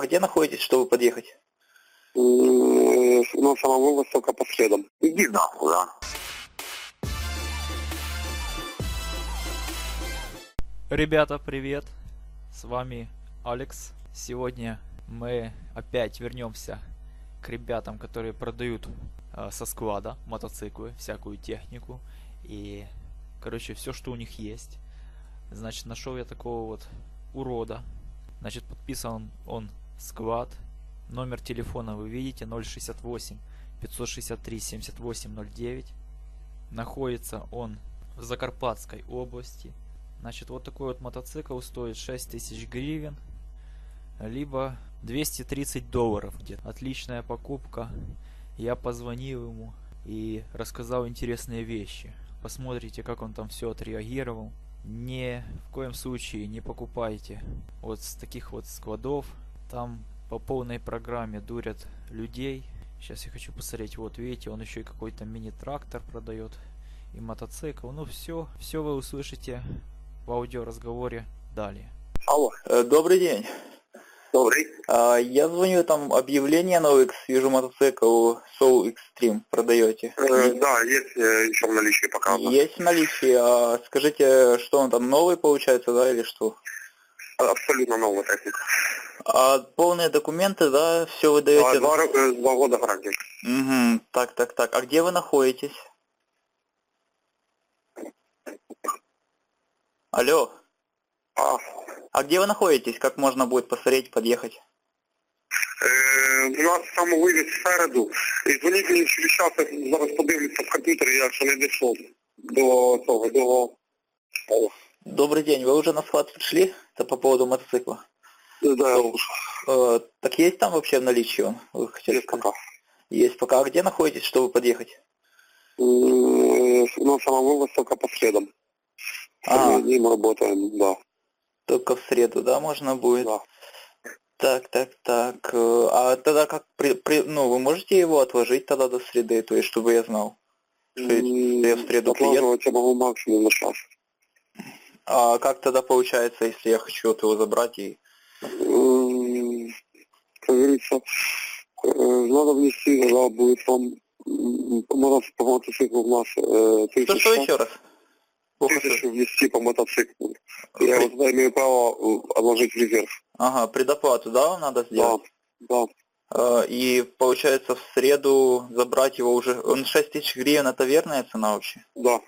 где находитесь, чтобы подъехать? Ну, самого Востока по средам. Иди нахуй, а. Ребята, привет! С вами Алекс. Сегодня мы опять вернемся к ребятам, которые продают со склада мотоциклы, всякую технику и, короче, все, что у них есть. Значит, нашел я такого вот урода. Значит, подписан он склад. Номер телефона вы видите, 068 563 7809. Находится он в Закарпатской области. Значит, вот такой вот мотоцикл стоит 6000 гривен, либо $230 где-то. Отличная покупка. Я позвонил ему и рассказал интересные вещи. Посмотрите, как он там все отреагировал. Ни в коем случае не покупайте вот с таких вот складов. Там по полной программе дурят людей. Сейчас я хочу посмотреть. Вот видите, он еще и какой-то мини-трактор продает. И мотоцикл. Ну все вы услышите в аудиоразговоре далее. Алло, добрый день. Добрый. Я звоню, там объявление на OLX, вижу мотоцикл Soul Extreme продаете. Да, есть еще в наличии пока. Есть в наличии. Скажите, что он там новый получается, да, или что? Абсолютно новая техника. Полные документы, да, все вы даете? 2 года гарантии. Угу, так. А где вы находитесь? Алло. А где вы находитесь? Как можно будет посмотреть, подъехать? У нас там вивіз спереду. І дзвоніть мені через час, я зараз подивлюся в комп'ютері, я ще не дійшов до того. Добрый день, вы уже на склад пришли? Это по поводу мотоцикла? Да, так есть там вообще в наличии он? Вы хотели есть пока. Есть пока. А где находитесь, чтобы подъехать? Ну, самого Востока по средам. Мы работаем, да. Только в среду, да, можно будет? Да. Так. А тогда как, вы можете его отложить тогда до среды, то есть, чтобы я знал, что я в среду приеду? Отложивать я могу максимум на час. А как тогда получается, если я хочу вот его забрать и... Как говорится, надо внести, тогда будет вам по мотоциклу у нас 1000. Что еще раз? 1000 внести по мотоциклу. Я вот тогда имею право отложить в резерв. Ага, предоплату, да, вам надо сделать? Да. И получается в среду забрать его уже... Он 6000 гривен, это верная цена вообще? Да.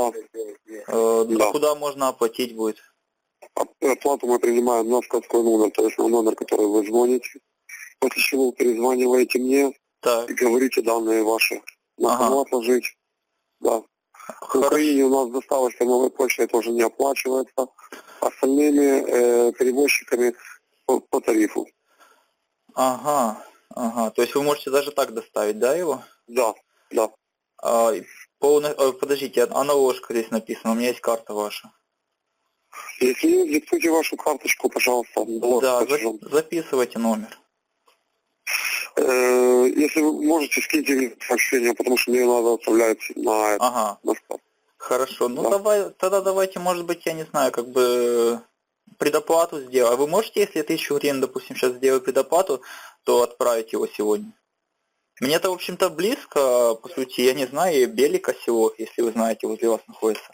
А куда можно оплатить будет? Оплату мы принимаем на складской номер, то есть на номер, который вы звоните. После чего вы перезваниваете мне и говорите данные ваши. На кого отложить. Да. В Украине у нас доставочка новой почты тоже не оплачивается. Остальными перевозчиками по тарифу. Ага. То есть вы можете даже так доставить, да, его? Да. Подождите, а наложка здесь написано, у меня есть карта ваша. Если нет, диктуйте вашу карточку, пожалуйста. Да, записывайте номер. Если вы можете, скиньте сообщение, потому что мне надо отправлять на склад. Хорошо, тогда давайте, может быть, я не знаю, как бы предоплату сделаю. А вы можете, если 1000 гривен, допустим, сейчас сделаю предоплату, то отправить его сегодня? Мне-то, в общем-то, близко, по сути, я не знаю, Белика село, если вы знаете, возле вас находится.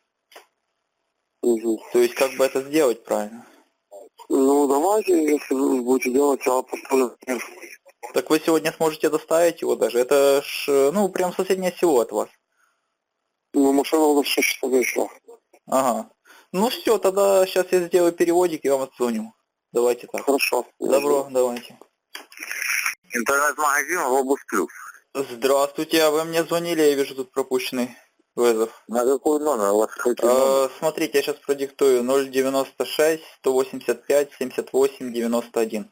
То есть, как бы это сделать правильно? Ну, давайте, если вы будете делать, я поставлю. Так вы сегодня сможете доставить его даже? Это ж, прям соседнее село от вас. Ну, машина у нас 6 часов вечера. Ага. Ну все, тогда сейчас я сделаю переводик и вам отзвоню. Давайте так. Хорошо. Добро, давайте. Интернет-магазин Globus Plus. Здравствуйте, а вы мне звонили, я вижу тут пропущенный вызов. На какой номер у вас? Смотрите, я сейчас продиктую 096 185 78 91.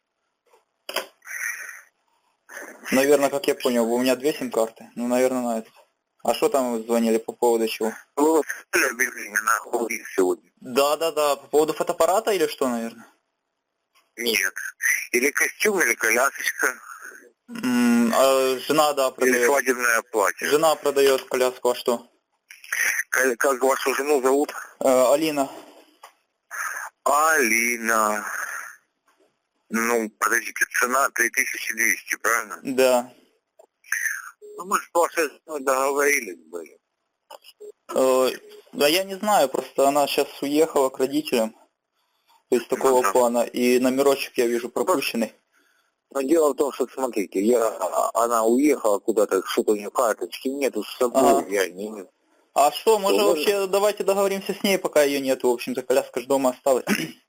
Наверное, как я понял, у меня 2 сим-карты. Наверное, на этот. А что там вы звонили по поводу чего? Вы оставили объявление на холдинг сегодня? Да, по поводу фотоаппарата или что, наверное? Нет. Или костюм, или колясочка. Жена, да, продает. Или свадебное платье. Жена продает коляску, а что? Как вашу жену зовут? Алина. Алина. Ну, подождите, цена 3200, правильно? Да. Ну, мы же по договорились были. Да я не знаю, просто она сейчас уехала к родителям. То есть такого плана. И номерочек я вижу пропущенный. Но дело в том, что, смотрите, она уехала куда-то, что-то у нее карточки нету с собой, я не... А что, может вообще давайте договоримся с ней, пока ее нету, в общем-то, коляска же дома осталась.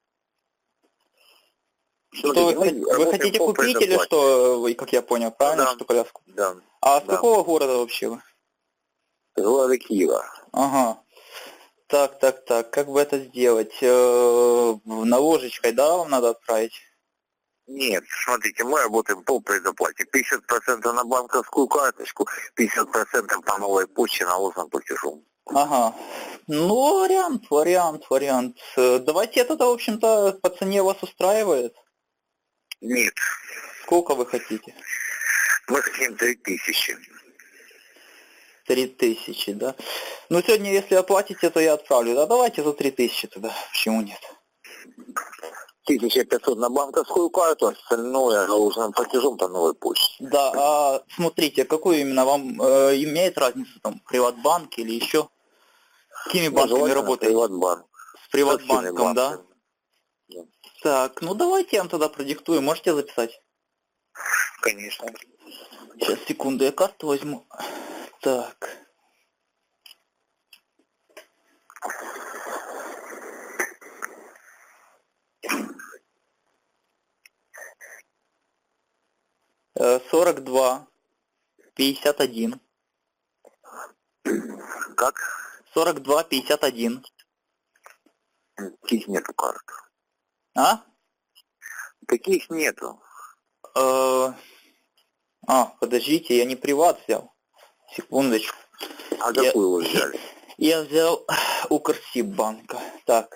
Что вы хотите купить или что, как я понял, правильно, да. Что коляску? Да. А с какого города вообще вы? С города Киева. Ага. Так, как бы это сделать? Наложечкой, да, вам надо отправить? Нет, смотрите, мы работаем по предоплате. 50% на банковскую карточку, 50% по новой почте наложенным платежом. Ага. Ну, вариант. Давайте это, в общем-то, по цене вас устраивает? Нет. Сколько вы хотите? Мы хотим 3000. 3000, да? Ну, сегодня, если оплатите, то я отправлю. Да, давайте за 3000 тогда. Почему нет? 1500 на банковскую карту, остальное наложенным платежом по новой почте. Да, а смотрите, какую именно вам имеет разницу, там, Приватбанк или еще? С какими банками работаете? Приватбанк. С Приватбанком, да? Так, ну давайте я вам тогда продиктую. Можете записать? Конечно. Сейчас, секунду, я карту возьму. Так. Э, 42 51. Как? 42 51. Таких нету карт. А? Таких нету. Подождите, я не приват взял. Секундочку. А какую вы взяли? Я взял Укрсиббанка. Так.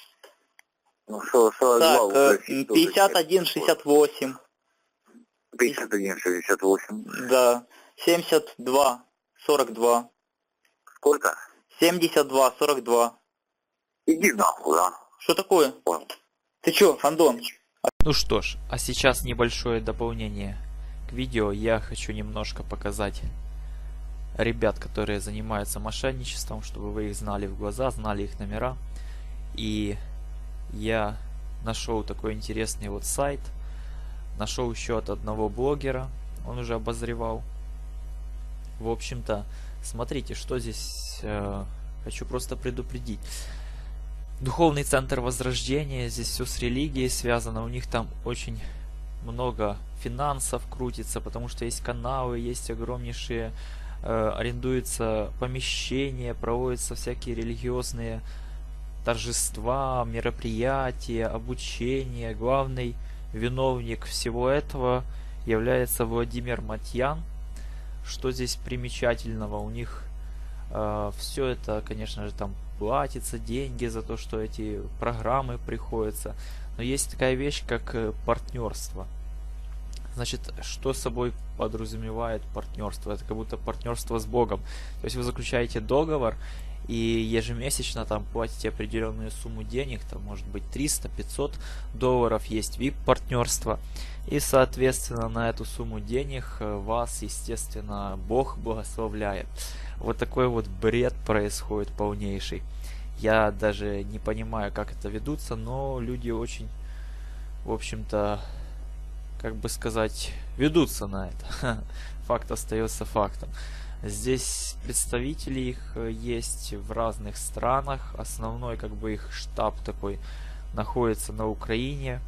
Ну, 42, так, 51 68. 51 68. Да. 72 42. Сколько? 72 42. Иди нахуй, а. Что такое? Ты чё, Андон? Ну что ж, а сейчас небольшое дополнение к видео. Я хочу немножко показать ребят, которые занимаются мошенничеством, чтобы вы их знали в глаза, знали их номера. И я нашел такой интересный вот сайт. Нашел еще от одного блогера, он уже обозревал. В общем-то, смотрите, что здесь хочу просто предупредить. Духовный центр Возрождения, здесь все с религией связано, у них там очень много финансов крутится, потому что есть каналы, есть огромнейшие, арендуются помещения, проводятся всякие религиозные торжества, мероприятия, обучение. Главный виновник всего этого является Владимир Матьян. Что здесь примечательного? У них все это, конечно же, там платится деньги за то, что эти программы приходятся. Но есть такая вещь, как партнерство. Значит, что собой подразумевает партнерство? Это как будто партнерство с Богом. То есть вы заключаете договор и ежемесячно там платите определенную сумму денег, там может быть 300-500 долларов, есть VIP-партнерство. И, соответственно, на эту сумму денег вас, естественно, Бог благословляет. Вот такой вот бред происходит полнейший. Я даже не понимаю, как это ведутся, но люди очень, в общем-то, как бы сказать, ведутся на это. Факт остается фактом. Здесь представители их есть в разных странах. Основной, как бы, их штаб такой находится на Украине.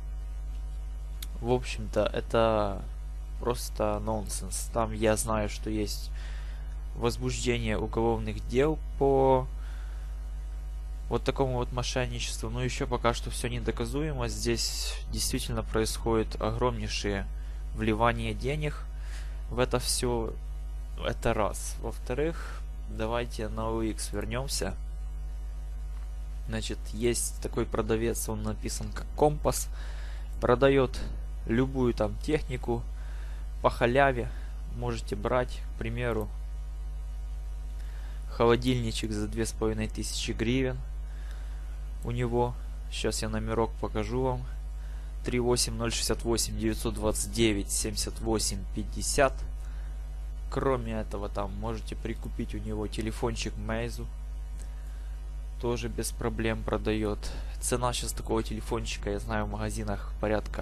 В общем-то, это просто нонсенс. Там я знаю, что есть возбуждение уголовных дел по вот такому вот мошенничеству, но еще пока что все недоказуемо. Здесь действительно происходит огромнейшее вливание денег в это все. Это раз. Во-вторых, давайте на OLX вернемся. Значит, есть такой продавец, он написан как Компас, продает любую там технику по халяве. Можете брать, к примеру, холодильничек за 2500 гривен у него. Сейчас я номерок покажу вам. 38068 929 78 50. Кроме этого, там можете прикупить у него телефончик Meizu. Тоже без проблем продает. Цена сейчас такого телефончика, я знаю, в магазинах порядка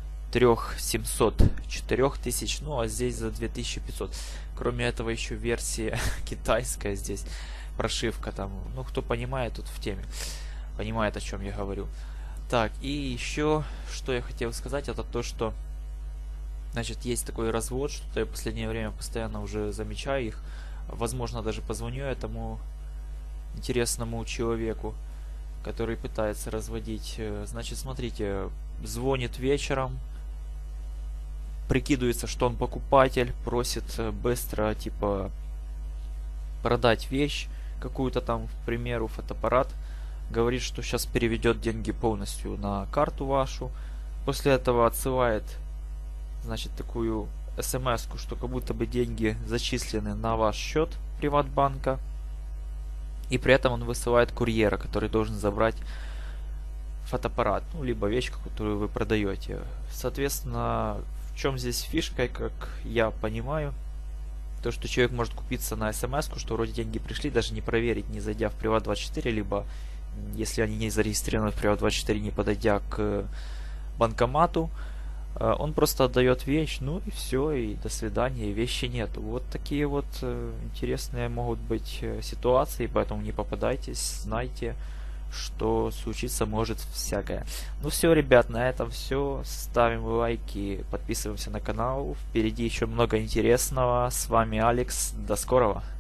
3700-4000, ну а здесь за 2500. Кроме этого еще версия китайская здесь, прошивка там, ну кто понимает, тут в теме, понимает, о чем я говорю. Так, и еще, что я хотел сказать, это то, что, значит, есть такой развод, что-то я в последнее время постоянно уже замечаю их, возможно, даже позвоню этому интересному человеку, который пытается разводить. Значит, смотрите, звонит вечером, прикидывается, что он покупатель, просит быстро, типа, продать вещь, какую-то там, к примеру, фотоаппарат, говорит, что сейчас переведет деньги полностью на карту вашу, после этого отсылает, значит, такую смс-ку, что как будто бы деньги зачислены на ваш счет Приватбанка, и при этом он высылает курьера, который должен забрать фотоаппарат, ну, либо вещь, которую вы продаете. Соответственно, в чем здесь фишка, как я понимаю, то, что человек может купиться на смс-ку, что вроде деньги пришли, даже не проверить, не зайдя в Приват24, либо, если они не зарегистрированы в Приват24, не подойдя к банкомату, он просто отдает вещь, ну и все, и до свидания, вещи нету. Вот такие вот интересные могут быть ситуации, поэтому не попадайтесь, знайте, что случиться может всякое. Ну все, ребят, на этом все. Ставим лайки, подписываемся на канал. Впереди еще много интересного. С вами Алекс. До скорого.